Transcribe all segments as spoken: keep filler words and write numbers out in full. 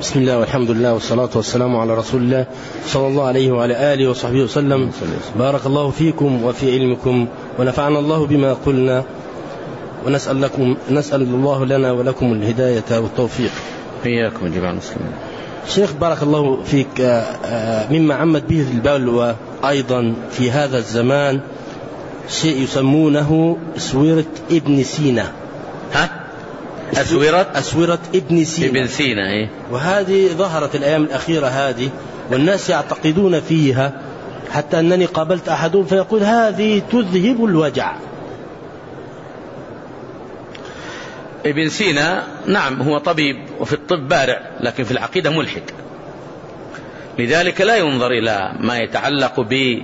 بسم الله والحمد لله والصلاة والسلام على رسول الله صلى الله عليه وعلى آله وصحبه وسلم. بارك الله فيكم وفي علمكم ونفعنا الله بما قلنا، ونسأل لكم نسأل الله لنا ولكم الهداية والتوفيق. إياكم جميع المسلمين. شيخ بارك الله فيك، مما عمت به البلوى أيضا في هذا الزمان شيء يسمونه أسورة ابن سينا. ها؟ أسورة أسورة ابن سينا. ابن سينا إيه؟ وهذه ظهرت الأيام الأخيرة هذه، والناس يعتقدون فيها، حتى أنني قابلت أحدهم فيقول هذه تذهب الوجع. ابن سينا نعم هو طبيب وفي الطب بارع، لكن في العقيدة ملحد، لذلك لا ينظر إلى ما يتعلق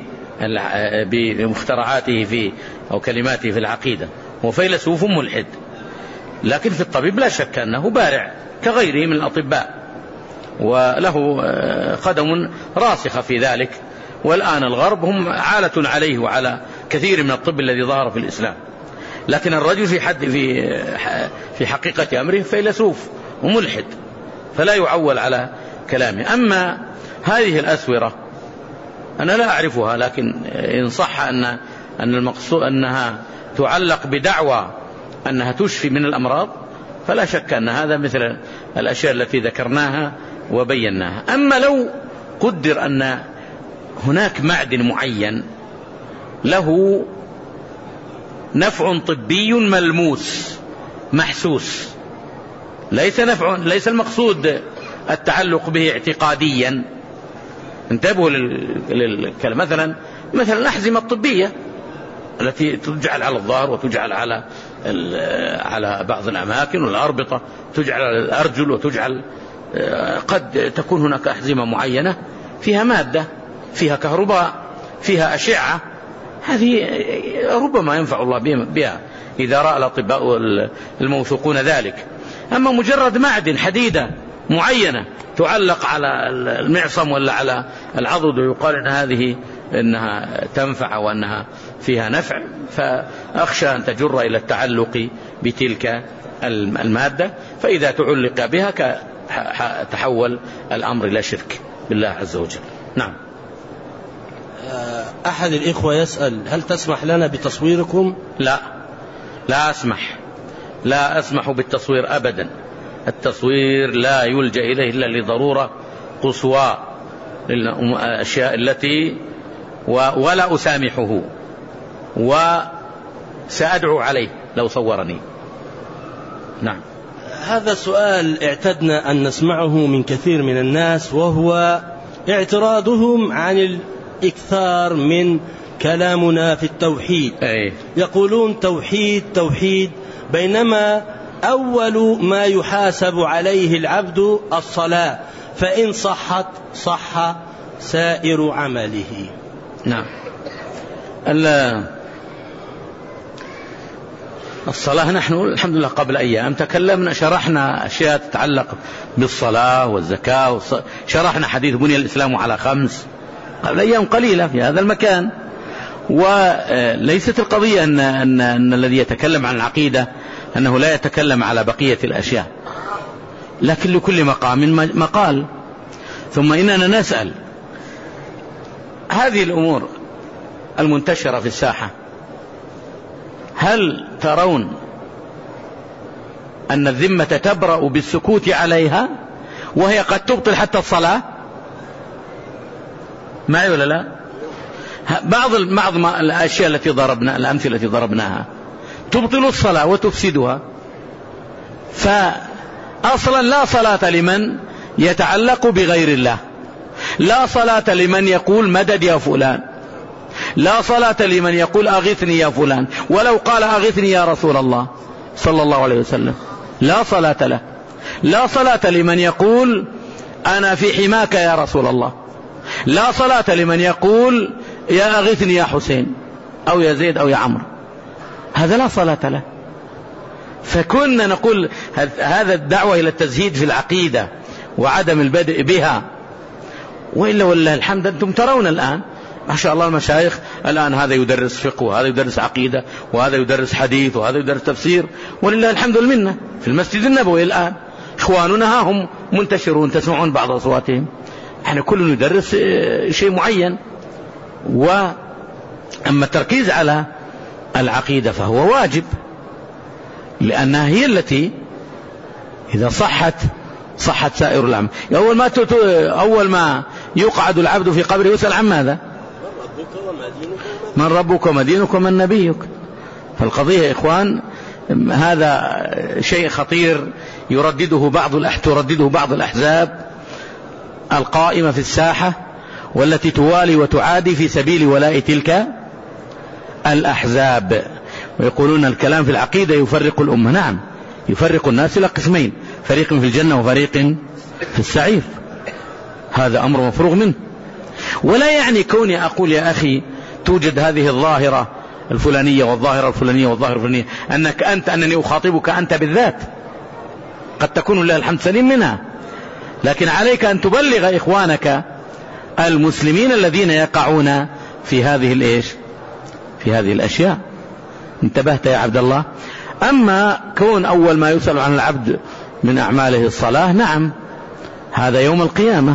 بمخترعاته في أو كلماته في العقيدة. هو فيلسوف ملحد، لكن في الطبيب لا شك أنه بارع كغيره من الأطباء، وله قدم راسخة في ذلك. والآن الغرب هم عالة عليه وعلى كثير من الطب الذي ظهر في الإسلام، لكن الرجل في حد في في حقيقة أمره فيلسوف وملحد، فلا يعول على كلامه. أما هذه الأسورة أنا لا أعرفها، لكن إن صح أن أن المقصود أنها تعلق بدعوى أنها تشفي من الأمراض، فلا شك أن هذا مثل الأشياء التي ذكرناها وبيناها. أما لو قدر أن هناك معدن معين له نفع طبي ملموس محسوس، ليس نفع ليس المقصود التعلق به اعتقاديا. انتبهوا للكلام. مثلا مثلا الأحزمة الطبية التي تجعل على الظهر وتجعل على على بعض الأماكن، والأربطة تجعل على الأرجل وتجعل، قد تكون هناك أحزمة معينة فيها مادة، فيها كهرباء، فيها أشعة، هذه ربما ينفع الله بها إذا رأى الأطباء الموثوقون ذلك. أما مجرد معدن حديدة معينة تعلق على المعصم ولا على العضد ويقال أن هذه إنها تنفع وأنها فيها نفع، فأخشى أن تجر إلى التعلق بتلك المادة، فإذا تعلق بها تحول الأمر إلى شرك بالله عز وجل. نعم. أحد الإخوة يسأل هل تسمح لنا بتصويركم؟ لا، لا أسمح لا أسمح بالتصوير أبدا. التصوير لا يلجأ إليه إلا لضرورة قصوى للأشياء التي ولا أسامحه، وسأدعو عليه لو صورني. نعم. هذا سؤال اعتدنا أن نسمعه من كثير من الناس، وهو اعتراضهم عن الإكثار من كلامنا في التوحيد. أي. يقولون توحيد توحيد، بينما أول ما يحاسب عليه العبد الصلاة، فإن صحت صح سائر عمله. نعم. الصلاة نحن الحمد لله قبل أيام تكلمنا شرحنا أشياء تتعلق بالصلاة والزكاة، شرحنا حديث بني الإسلام على خمس قبل أيام قليلة في هذا المكان. وليست القضية أن, أن, أن الذي يتكلم عن العقيدة أنه لا يتكلم على بقية الأشياء، لكن لكل مقام مقال. ثم إننا نسأل هذه الأمور المنتشرة في الساحة، هل ترون أن الذمة تبرأ بالسكوت عليها وهي قد تبطل حتى الصلاة؟ معي ولا لا؟ بعض بعض الأشياء التي ضربنا الأمثلة التي ضربناها تبطل الصلاة وتفسدها. فأصلا لا صلاة لمن يتعلق بغير الله، لا صلاة لمن يقول مدد يا فلان، لا صلاة لمن يقول أغثني يا فلان، ولو قال أغثني يا رسول الله صلى الله عليه وسلم لا صلاة له. لا صلاة لمن يقول أنا في حماك يا رسول الله، لا صلاة لمن يقول يا أغثني يا حسين أو يا زيد أو يا عمرو، هذا لا صلاة له. فكنا نقول هذا الدعوة إلى التزهيد في العقيدة وعدم البدء بها. وإلا والله الحمد أنتم ترون الآن ما شاء الله المشايخ الآن هذا يدرس فقه وهذا يدرس عقيدة وهذا يدرس حديث وهذا يدرس تفسير، ولله الحمد والمنة في المسجد النبوي الآن إخواننا هم منتشرون تسمعون بعض أصواتهم، احنا كل ندرس شيء معين. وأما التركيز على العقيدة فهو واجب، لأنها هي التي إذا صحت صحت سائر الأعمال. أول ما أول ما يقعد العبد في قبره يسأل عن ماذا؟ من ربك وما دينك ومن نبيك. فالقضية يا إخوان هذا شيء خطير يردده بعض تردده بعض الأحزاب القائمة في الساحة والتي توالي وتعادي في سبيل ولاء تلك الأحزاب، ويقولون الكلام في العقيدة يفرق الأمة. نعم، يفرق الناس إلى قسمين، فريق في الجنة وفريق في السعير، هذا أمر مفروغ منه. ولا يعني كوني أقول يا أخي توجد هذه الظاهرة الفلانية والظاهرة الفلانية والظاهرة الفلانية أنك أنت أنني أخاطبك أنت بالذات، قد تكون لله الحمد سليم منها، لكن عليك أن تبلغ إخوانك المسلمين الذين يقعون في هذه الإيش في هذه الأشياء. انتبهت يا عبد الله؟ أما كون أول ما يسأل عن العبد من أعماله الصلاة، نعم هذا يوم القيامة،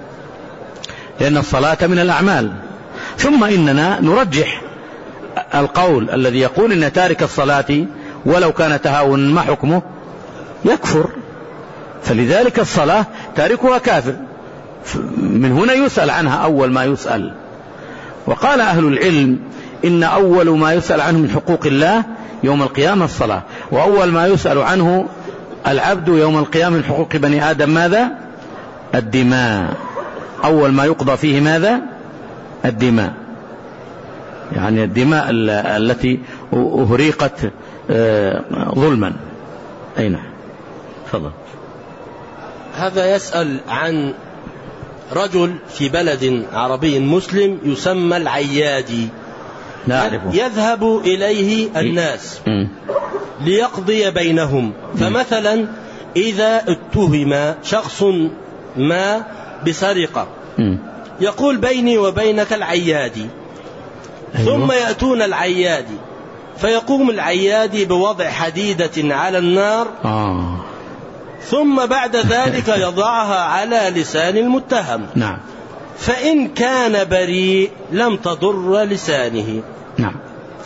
لأن الصلاة من الأعمال. ثم إننا نرجح القول الذي يقول إن تارك الصلاة ولو كان تهاونا ما حكمه؟ يكفر. فلذلك الصلاة تاركها كافر، من هنا يسأل عنها أول ما يسأل. وقال أهل العلم إن أول ما يسأل عنه من حقوق الله يوم القيامة الصلاة، وأول ما يسأل عنه العبد يوم القيامة من حقوق بني آدم ماذا؟ الدماء. أول ما يقضى فيه ماذا؟ الدماء، يعني الدماء التي أهريقت ظلما. أين تفضل. هذا يسأل عن رجل في بلد عربي مسلم يسمى العيادي، يذهب إليه الناس ليقضي بينهم. فمثلا إذا اتهم شخص ما بسرقة يقول بيني وبينك العيادي، ثم يأتون العيادي فيقوم العيادي بوضع حديدة على النار، ثم بعد ذلك يضعها على لسان المتهم. نعم. فإن كان بريء لم تضر لسانه. نعم.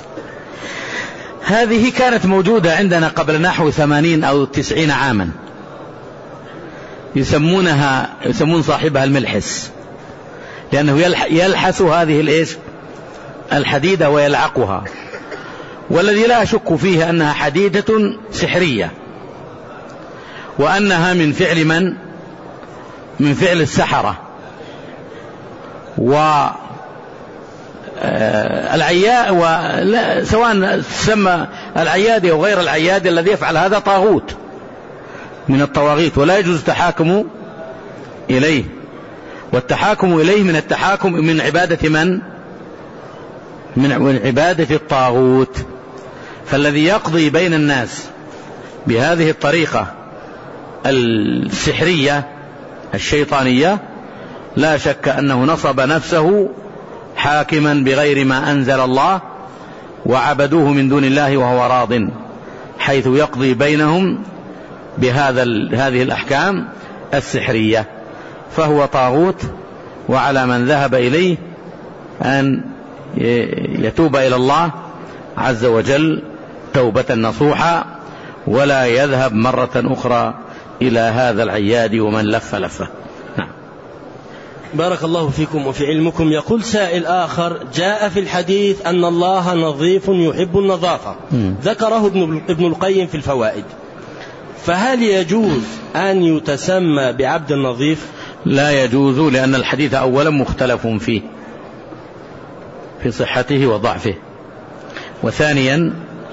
هذه كانت موجودة عندنا قبل نحو ثمانين أو تسعين عاما، يسمونها يسمون صاحبها الملحس، لأنه يلحس هذه الإيش الحديدة ويلعقها، والذي لا أشك فيه أنها حديدة سحرية، وأنها من فعل من من فعل السحرة. والعياء سواء تسمى العيادي أو غير العيادي، الذي يفعل هذا طاغوت من الطواغيت، ولا يجوز التحاكم إليه. والتحاكم إليه من التحاكم من عبادة من من عبادة الطاغوت. فالذي يقضي بين الناس بهذه الطريقة السحرية الشيطانية لا شك أنه نصب نفسه حاكما بغير ما أنزل الله، وعبدوه من دون الله وهو راض، حيث يقضي بينهم بهذا هذه الأحكام السحرية، فهو طاغوت. وعلى من ذهب إليه أن يتوب إلى الله عز وجل توبة نصوحة، ولا يذهب مرة أخرى إلى هذا العياد ومن لف لفه. نعم. بارك الله فيكم وفي علمكم. يقول سائل آخر: جاء في الحديث أن الله نظيف يحب النظافة، م. ذكره ابن القيم في الفوائد، فهل يجوز أن يتسمى بعبد النظيف؟ لا يجوز، لأن الحديث أولا مختلف فيه في صحته وضعفه، وثانيا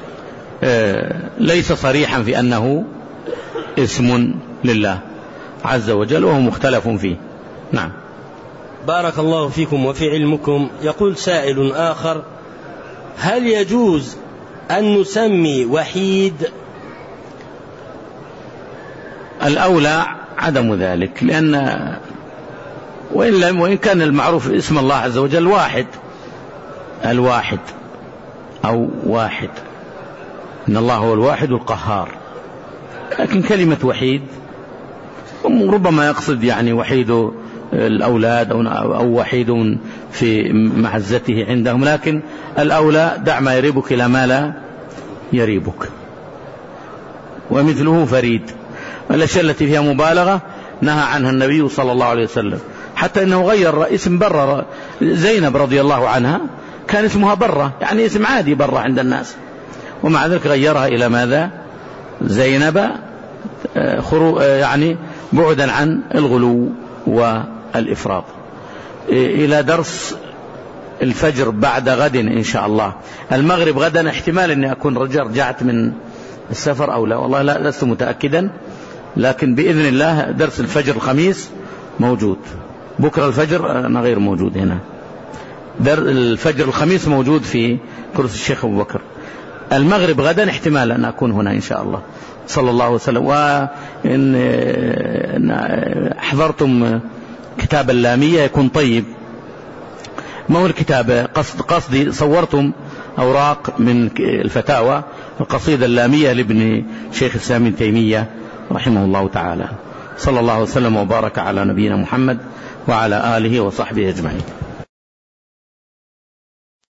ليس صريحا في أنه اسم لله عز وجل، وهو مختلف فيه. نعم. بارك الله فيكم وفي علمكم. يقول سائل آخر: هل يجوز أن نسمي وحيد؟ الأولى عدم ذلك، لأن وإن, لم وإن كان المعروف اسم الله عز وجل واحد، الواحد أو واحد، إن الله هو الواحد القهار، لكن كلمة وحيد ربما يقصد يعني وحيد الأولاد أو وحيد في معزته عندهم، لكن الأولى دع ما يريبك إلى ما لا يريبك. ومثله فريد. الأشياء التي فيها مبالغة نهى عنها النبي صلى الله عليه وسلم، حتى أنه غير اسم برة. زينب رضي الله عنها كان اسمها برة، يعني اسم عادي برة عند الناس، ومع ذلك غيرها إلى ماذا؟ زينب، يعني بعدا عن الغلو والإفراط. إلى درس الفجر بعد غد إن شاء الله. المغرب غدا احتمال أني أكون رجعت من السفر أو لا، والله لا لست متأكدا، لكن بإذن الله درس الفجر الخميس موجود. بكرة الفجر أنا غير موجود هنا. در الفجر الخميس موجود في كرسي الشيخ أبو بكر. المغرب غدا احتمال أن أكون هنا إن شاء الله. صلى الله وسلم. وإن حضرتم كتاب اللامية يكون طيب. ما هو الكتاب؟ قصد قصدي صورتم أوراق من الفتاوى القصيدة اللامية لابن شيخ الإسلام ابن تيمية رحمه الله تعالى. صلى الله وسلم وبارك على نبينا محمد وعلى آله وصحبه أجمعين.